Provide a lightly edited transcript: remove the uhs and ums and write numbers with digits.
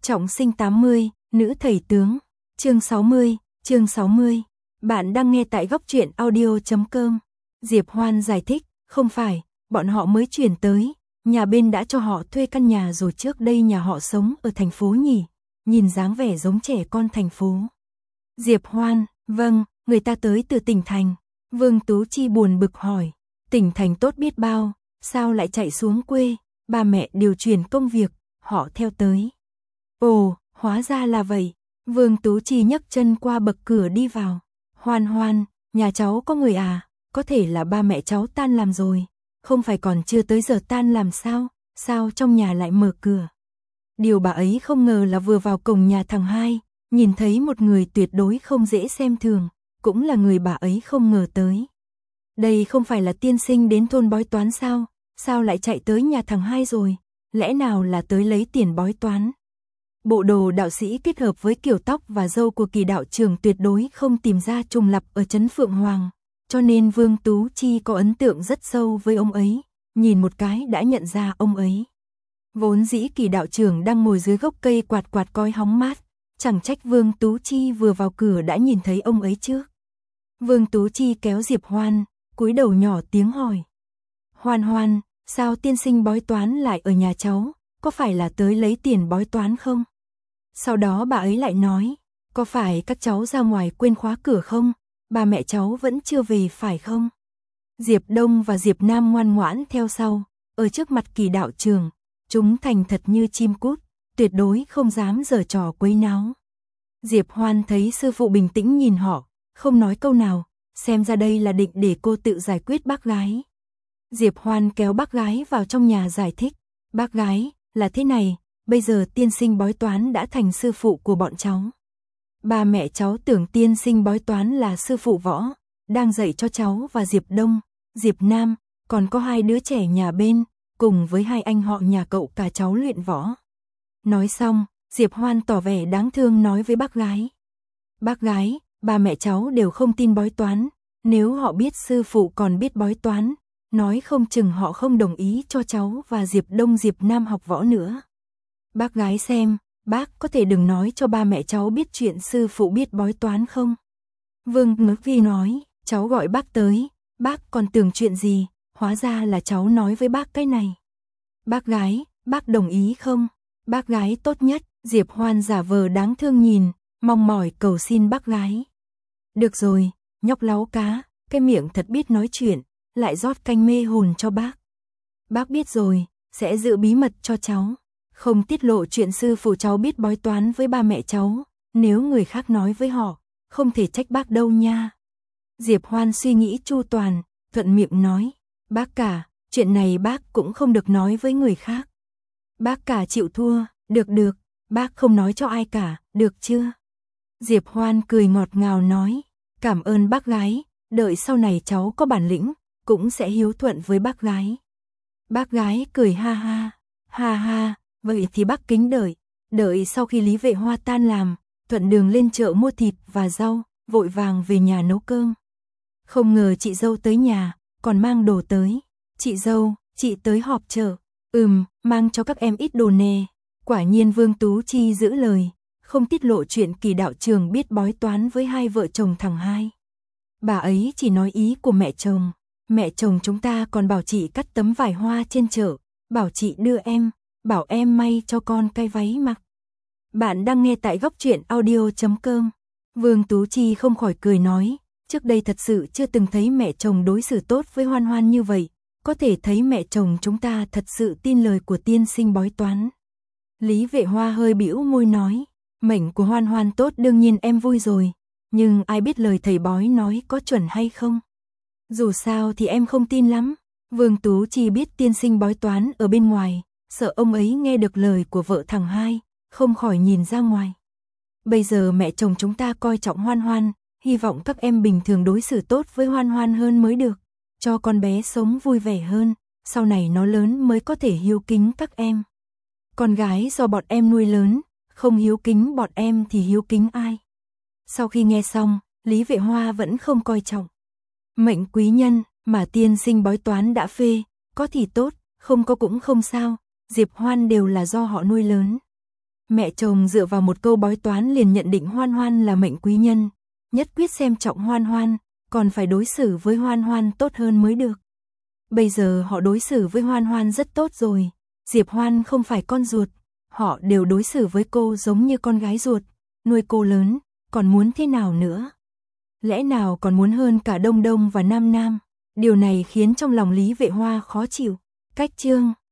Trọng sinh 80, nữ thầy tướng. Chương 60. Bạn đang nghe tại góc truyện audio.com. Diệp Hoan giải thích, không phải, bọn họ mới chuyển tới, nhà bên đã cho họ thuê căn nhà rồi, trước đây nhà họ sống ở thành phố nhỉ, nhìn dáng vẻ giống trẻ con thành phố. Diệp Hoan, vâng, người ta tới từ tỉnh thành. Vương Tú Chi buồn bực hỏi, tỉnh thành tốt biết bao, sao lại chạy xuống quê, ba mẹ điều chuyển công việc, họ theo tới. Ồ, hóa ra là vậy. Vương Tú Chi nhấc chân qua bậc cửa đi vào. Hoan Hoan, nhà cháu có người à? Có thể là ba mẹ cháu tan làm rồi. Không phải còn chưa tới giờ tan làm sao? Sao trong nhà lại mở cửa? Điều bà ấy không ngờ là vừa vào cổng nhà thằng hai, nhìn thấy một người tuyệt đối không dễ xem thường, cũng là người bà ấy không ngờ tới. Đây không phải là tiên sinh đến thôn bói toán sao? Sao lại chạy tới nhà thằng hai rồi? Lẽ nào là tới lấy tiền bói toán? Bộ đồ đạo sĩ kết hợp với kiểu tóc và râu của Kỳ đạo trưởng tuyệt đối không tìm ra trùng lặp ở trấn Phượng Hoàng, cho nên Vương Tú Chi có ấn tượng rất sâu với ông ấy, nhìn một cái đã nhận ra ông ấy. Vốn dĩ Kỳ đạo trưởng đang ngồi dưới gốc cây quạt coi hóng mát, chẳng trách Vương Tú Chi vừa vào cửa đã nhìn thấy ông ấy trước. Vương Tú Chi kéo Diệp Hoan, cúi đầu nhỏ tiếng hỏi. Hoan Hoan, sao tiên sinh bói toán lại ở nhà cháu, có phải là tới lấy tiền bói toán không? Sau đó bà ấy lại nói, có phải các cháu ra ngoài quên khóa cửa không? Ba mẹ cháu vẫn chưa về phải không? Diệp Đông và Diệp Nam ngoan ngoãn theo sau, ở trước mặt Kỳ đạo trưởng, chúng thành thật như chim cút, tuyệt đối không dám giở trò quấy náo. Diệp Hoan thấy sư phụ bình tĩnh nhìn họ, không nói câu nào, xem ra đây là định để cô tự giải quyết bác gái. Diệp Hoan kéo bác gái vào trong nhà giải thích, bác gái, là thế này, bây giờ tiên sinh bói toán đã thành sư phụ của bọn cháu. Ba mẹ cháu tưởng tiên sinh bói toán là sư phụ võ, đang dạy cho cháu và Diệp Đông, Diệp Nam, còn có hai đứa trẻ nhà bên, cùng với hai anh họ nhà cậu cả cháu luyện võ. Nói xong, Diệp Hoan tỏ vẻ đáng thương nói với bác gái. Bác gái, ba mẹ cháu đều không tin bói toán, nếu họ biết sư phụ còn biết bói toán, nói không chừng họ không đồng ý cho cháu và Diệp Đông Diệp Nam học võ nữa. Bác gái xem, bác có thể đừng nói cho ba mẹ cháu biết chuyện sư phụ biết bói toán không? Vương Ngức Vi nói, cháu gọi bác tới, bác còn tưởng chuyện gì, hóa ra là cháu nói với bác cái này. Bác gái, bác đồng ý không? Bác gái tốt nhất, Diệp Hoan giả vờ đáng thương nhìn, mong mỏi cầu xin bác gái. Được rồi, nhóc láu cá, cái miệng thật biết nói chuyện, lại rót canh mê hồn cho bác. Bác biết rồi, sẽ giữ bí mật cho cháu, không tiết lộ chuyện sư phụ cháu biết bói toán với ba mẹ cháu, nếu người khác nói với họ, không thể trách bác đâu nha. Diệp Hoan suy nghĩ chu toàn, thuận miệng nói, bác cả, chuyện này bác cũng không được nói với người khác. Bác cả chịu thua, được, bác không nói cho ai cả, được chưa? Diệp Hoan cười ngọt ngào nói, cảm ơn bác gái, đợi sau này cháu có bản lĩnh, cũng sẽ hiếu thuận với bác gái. Bác gái cười ha ha, vậy thì bác kính đợi sau khi Lý Vệ Hoa tan làm, thuận đường lên chợ mua thịt và rau, vội vàng về nhà nấu cơm. Không ngờ chị dâu tới nhà, còn mang đồ tới. Chị dâu, chị tới họp chợ. Mang cho các em ít đồ nè. Quả nhiên Vương Tú Chi giữ lời, không tiết lộ chuyện Kỳ đạo trưởng biết bói toán với hai vợ chồng thằng hai. Bà ấy chỉ nói ý của mẹ chồng chúng ta còn bảo chị cắt tấm vải hoa trên chợ, bảo chị đưa em, bảo em may cho con cái váy mặc. Bạn đang nghe tại góc truyện audio.com. Vương Tú Chi không khỏi cười nói, trước đây thật sự chưa từng thấy mẹ chồng đối xử tốt với Hoan Hoan như vậy, có thể thấy mẹ chồng chúng ta thật sự tin lời của tiên sinh bói toán. Lý Vệ Hoa hơi bĩu môi nói, mệnh của Hoan Hoan tốt đương nhiên em vui rồi, nhưng ai biết lời thầy bói nói có chuẩn hay không? Dù sao thì em không tin lắm. Vương Tú Chi biết tiên sinh bói toán ở bên ngoài, sợ ông ấy nghe được lời của vợ thằng hai, không khỏi nhìn ra ngoài. Bây giờ mẹ chồng chúng ta coi trọng Hoan Hoan, hy vọng các em bình thường đối xử tốt với Hoan Hoan hơn mới được, cho con bé sống vui vẻ hơn, sau này nó lớn mới có thể hiếu kính các em. Con gái do bọn em nuôi lớn, không hiếu kính bọn em thì hiếu kính ai? Sau khi nghe xong, Lý Vệ Hoa vẫn không coi trọng. Mệnh quý nhân mà tiên sinh bói toán đã phê, có thì tốt, không có cũng không sao, Diệp Hoan đều là do họ nuôi lớn. Mẹ chồng dựa vào một câu bói toán liền nhận định Hoan Hoan là mệnh quý nhân, nhất quyết xem trọng Hoan Hoan, còn phải đối xử với Hoan Hoan tốt hơn mới được. Bây giờ họ đối xử với Hoan Hoan rất tốt rồi, Diệp Hoan không phải con ruột, họ đều đối xử với cô giống như con gái ruột, nuôi cô lớn, còn muốn thế nào nữa? Lẽ nào còn muốn hơn cả Đông Đông và Nam Nam? Điều này khiến trong lòng Lý Vệ Hoa khó chịu. Cách chương